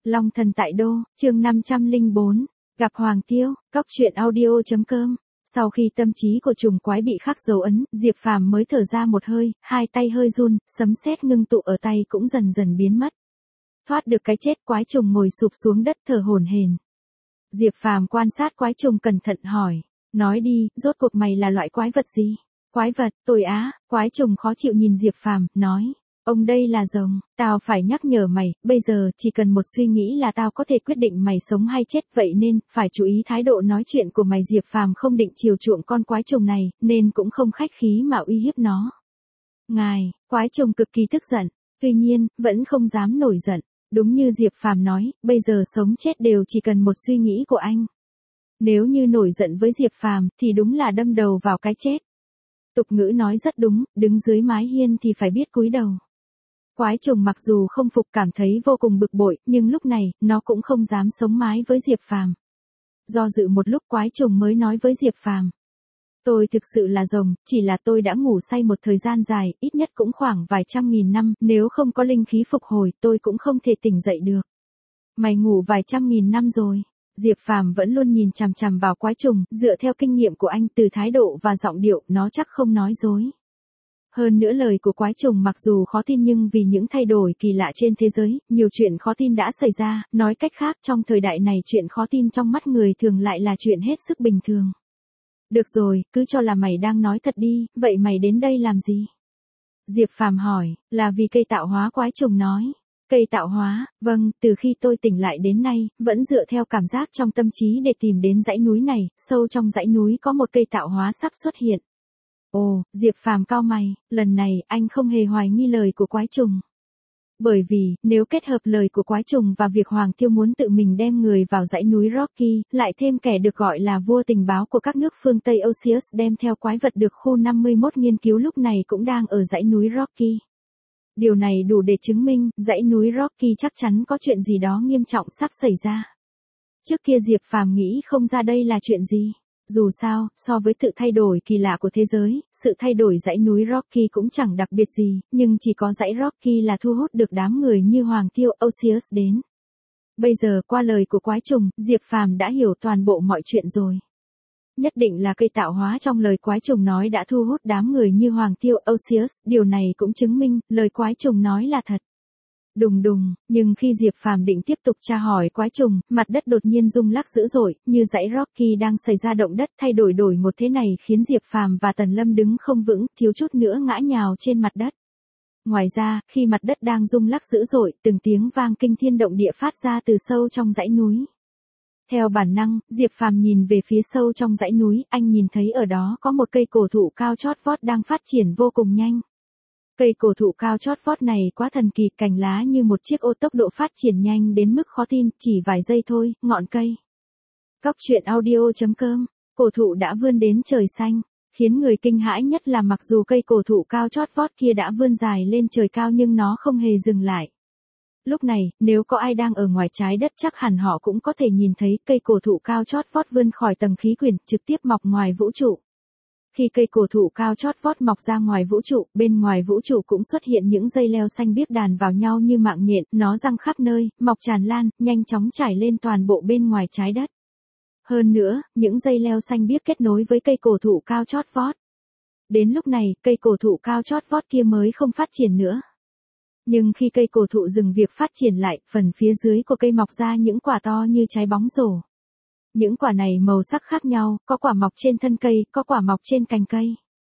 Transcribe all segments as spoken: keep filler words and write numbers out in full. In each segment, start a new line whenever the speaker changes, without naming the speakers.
Long thần tại đô, chương năm trăm lẻ bốn, gặp Hoàng Tiêu, cóc truyện audio chấm com. Sau khi tâm trí của trùng quái bị khắc dấu ấn, Diệp Phàm mới thở ra một hơi, hai tay hơi run, sấm sét ngưng tụ ở tay cũng dần dần biến mất. Thoát được cái chết, quái trùng ngồi sụp xuống đất thở hổn hển. Diệp Phàm quan sát quái trùng cẩn thận hỏi, nói đi, rốt cuộc mày là loại quái vật gì? Quái vật, tôi á, quái trùng khó chịu nhìn Diệp Phàm, nói, ông đây là rồng, tao phải nhắc nhở mày, bây giờ chỉ cần một suy nghĩ là tao có thể quyết định mày sống hay chết, vậy nên, phải chú ý thái độ nói chuyện của mày. Diệp Phàm không định chiều chuộng con quái trùng này, nên cũng không khách khí mà uy hiếp nó. Ngài, quái trùng cực kỳ tức giận, tuy nhiên, vẫn không dám nổi giận. Đúng như Diệp Phàm nói, bây giờ sống chết đều chỉ cần một suy nghĩ của anh. Nếu như nổi giận với Diệp Phàm thì đúng là đâm đầu vào cái chết. Tục ngữ nói rất đúng, đứng dưới mái hiên thì phải biết cúi đầu. Quái trùng mặc dù không phục, cảm thấy vô cùng bực bội, nhưng lúc này, nó cũng không dám sống mái với Diệp Phàm. Do dự một lúc, quái trùng mới nói với Diệp Phàm. Tôi thực sự là rồng, chỉ là tôi đã ngủ say một thời gian dài, ít nhất cũng khoảng vài trăm nghìn năm, nếu không có linh khí phục hồi, tôi cũng không thể tỉnh dậy được. Mày ngủ vài trăm nghìn năm rồi. Diệp Phàm vẫn luôn nhìn chằm chằm vào quái trùng, dựa theo kinh nghiệm của anh, từ thái độ và giọng điệu, nó chắc không nói dối. Hơn nữa lời của quái trùng mặc dù khó tin nhưng vì những thay đổi kỳ lạ trên thế giới, nhiều chuyện khó tin đã xảy ra, nói cách khác trong thời đại này chuyện khó tin trong mắt người thường lại là chuyện hết sức bình thường. Được rồi, cứ cho là mày đang nói thật đi, vậy mày đến đây làm gì? Diệp Phàm hỏi, là vì cây tạo hóa. Quái trùng nói. Cây tạo hóa, vâng, từ khi tôi tỉnh lại đến nay, vẫn dựa theo cảm giác trong tâm trí để tìm đến dãy núi này, sâu trong dãy núi có một cây tạo hóa sắp xuất hiện. Ồ, Diệp Phàm cau mày, lần này anh không hề hoài nghi lời của quái trùng. Bởi vì, nếu kết hợp lời của quái trùng và việc Hoàng Tiêu muốn tự mình đem người vào dãy núi Rocky, lại thêm kẻ được gọi là vua tình báo của các nước phương Tây Oceus đem theo quái vật được khu năm mươi mốt nghiên cứu lúc này cũng đang ở dãy núi Rocky. Điều này đủ để chứng minh, dãy núi Rocky chắc chắn có chuyện gì đó nghiêm trọng sắp xảy ra. Trước kia Diệp Phàm nghĩ không ra đây là chuyện gì. Dù sao, so với sự thay đổi kỳ lạ của thế giới, sự thay đổi dãy núi Rocky cũng chẳng đặc biệt gì, nhưng chỉ có dãy Rocky là thu hút được đám người như Hoàng Tiêu, Oceus đến. Bây giờ qua lời của quái trùng, Diệp Phàm đã hiểu toàn bộ mọi chuyện rồi. Nhất định là cây tạo hóa trong lời quái trùng nói đã thu hút đám người như Hoàng Tiêu, Oceus, điều này cũng chứng minh, lời quái trùng nói là thật. Đùng đùng, nhưng khi Diệp Phàm định tiếp tục tra hỏi quái trùng, mặt đất đột nhiên rung lắc dữ dội, như dãy Rocky đang xảy ra động đất. Thay đổi đổi một thế này khiến Diệp Phàm và Tần Lâm đứng không vững, thiếu chút nữa ngã nhào trên mặt đất. Ngoài ra, khi mặt đất đang rung lắc dữ dội, từng tiếng vang kinh thiên động địa phát ra từ sâu trong dãy núi. Theo bản năng, Diệp Phàm nhìn về phía sâu trong dãy núi, anh nhìn thấy ở đó có một cây cổ thụ cao chót vót đang phát triển vô cùng nhanh. Cây cổ thụ cao chót vót này quá thần kỳ, cành lá như một chiếc ô, tốc độ phát triển nhanh đến mức khó tin, chỉ vài giây thôi, ngọn cây. Cóc truyện audio chấm com, cổ thụ đã vươn đến trời xanh, khiến người kinh hãi nhất là mặc dù cây cổ thụ cao chót vót kia đã vươn dài lên trời cao nhưng nó không hề dừng lại. Lúc này, nếu có ai đang ở ngoài trái đất chắc hẳn họ cũng có thể nhìn thấy cây cổ thụ cao chót vót vươn khỏi tầng khí quyển, trực tiếp mọc ngoài vũ trụ. Khi cây cổ thụ cao chót vót mọc ra ngoài vũ trụ, bên ngoài vũ trụ cũng xuất hiện những dây leo xanh biếc đàn vào nhau như mạng nhện, nó giăng khắp nơi, mọc tràn lan, nhanh chóng trải lên toàn bộ bên ngoài trái đất. Hơn nữa, những dây leo xanh biếc kết nối với cây cổ thụ cao chót vót. Đến lúc này, cây cổ thụ cao chót vót kia mới không phát triển nữa. Nhưng khi cây cổ thụ dừng việc phát triển lại, phần phía dưới của cây mọc ra những quả to như trái bóng rổ. Những quả này màu sắc khác nhau, có quả mọc trên thân cây, có quả mọc trên cành cây.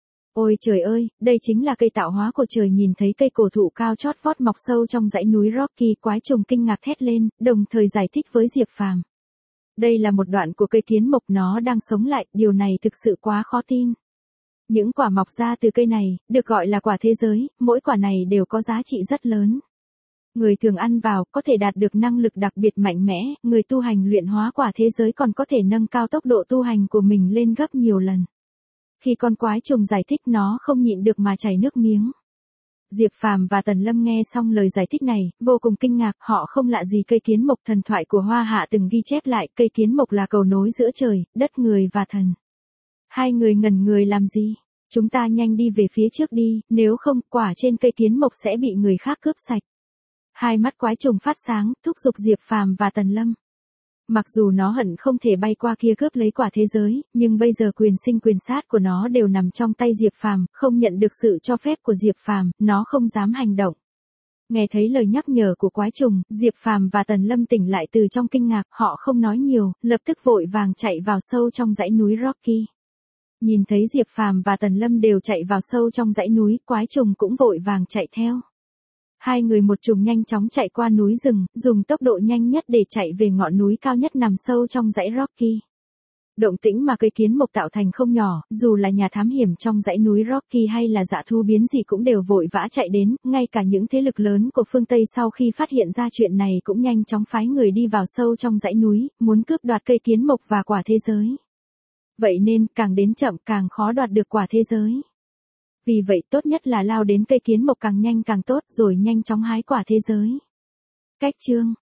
Ôi trời ơi, đây chính là cây tạo hóa của trời. Nhìn thấy cây cổ thụ cao chót vót mọc sâu trong dãy núi Rocky, quái trùng kinh ngạc thét lên, đồng thời giải thích với Diệp Phàm. Đây là một đoạn của cây kiến mộc, nó đang sống lại, điều này thực sự quá khó tin. Những quả mọc ra từ cây này, được gọi là quả thế giới, mỗi quả này đều có giá trị rất lớn. Người thường ăn vào, có thể đạt được năng lực đặc biệt mạnh mẽ, người tu hành luyện hóa quả thế giới còn có thể nâng cao tốc độ tu hành của mình lên gấp nhiều lần. Khi con quái trùng giải thích nó không nhịn được mà chảy nước miếng. Diệp Phàm và Tần Lâm nghe xong lời giải thích này, vô cùng kinh ngạc, họ không lạ gì cây kiến mộc. Thần thoại của Hoa Hạ từng ghi chép lại, cây kiến mộc là cầu nối giữa trời, đất, người và thần. Hai người ngẩn người làm gì? Chúng ta nhanh đi về phía trước đi, nếu không, quả trên cây kiến mộc sẽ bị người khác cướp sạch. Hai mắt quái trùng phát sáng, thúc giục Diệp Phàm và Tần Lâm. Mặc dù nó hận không thể bay qua kia cướp lấy quả thế giới, nhưng bây giờ quyền sinh quyền sát của nó đều nằm trong tay Diệp Phàm, không nhận được sự cho phép của Diệp Phàm, nó không dám hành động. Nghe thấy lời nhắc nhở của quái trùng, Diệp Phàm và Tần Lâm tỉnh lại từ trong kinh ngạc, họ không nói nhiều, lập tức vội vàng chạy vào sâu trong dãy núi Rocky. Nhìn thấy Diệp Phàm và Tần Lâm đều chạy vào sâu trong dãy núi, quái trùng cũng vội vàng chạy theo. Hai người một trùng nhanh chóng chạy qua núi rừng, dùng tốc độ nhanh nhất để chạy về ngọn núi cao nhất nằm sâu trong dãy Rocky. Động tĩnh mà cây kiến mộc tạo thành không nhỏ, dù là nhà thám hiểm trong dãy núi Rocky hay là dạ thu biến gì cũng đều vội vã chạy đến, ngay cả những thế lực lớn của phương Tây sau khi phát hiện ra chuyện này cũng nhanh chóng phái người đi vào sâu trong dãy núi, muốn cướp đoạt cây kiến mộc và quả thế giới. Vậy nên, càng đến chậm càng khó đoạt được quả thế giới. Vì vậy tốt nhất là lao đến cây kiến mộc càng nhanh càng tốt rồi nhanh chóng hái quả thế giới. Cách chương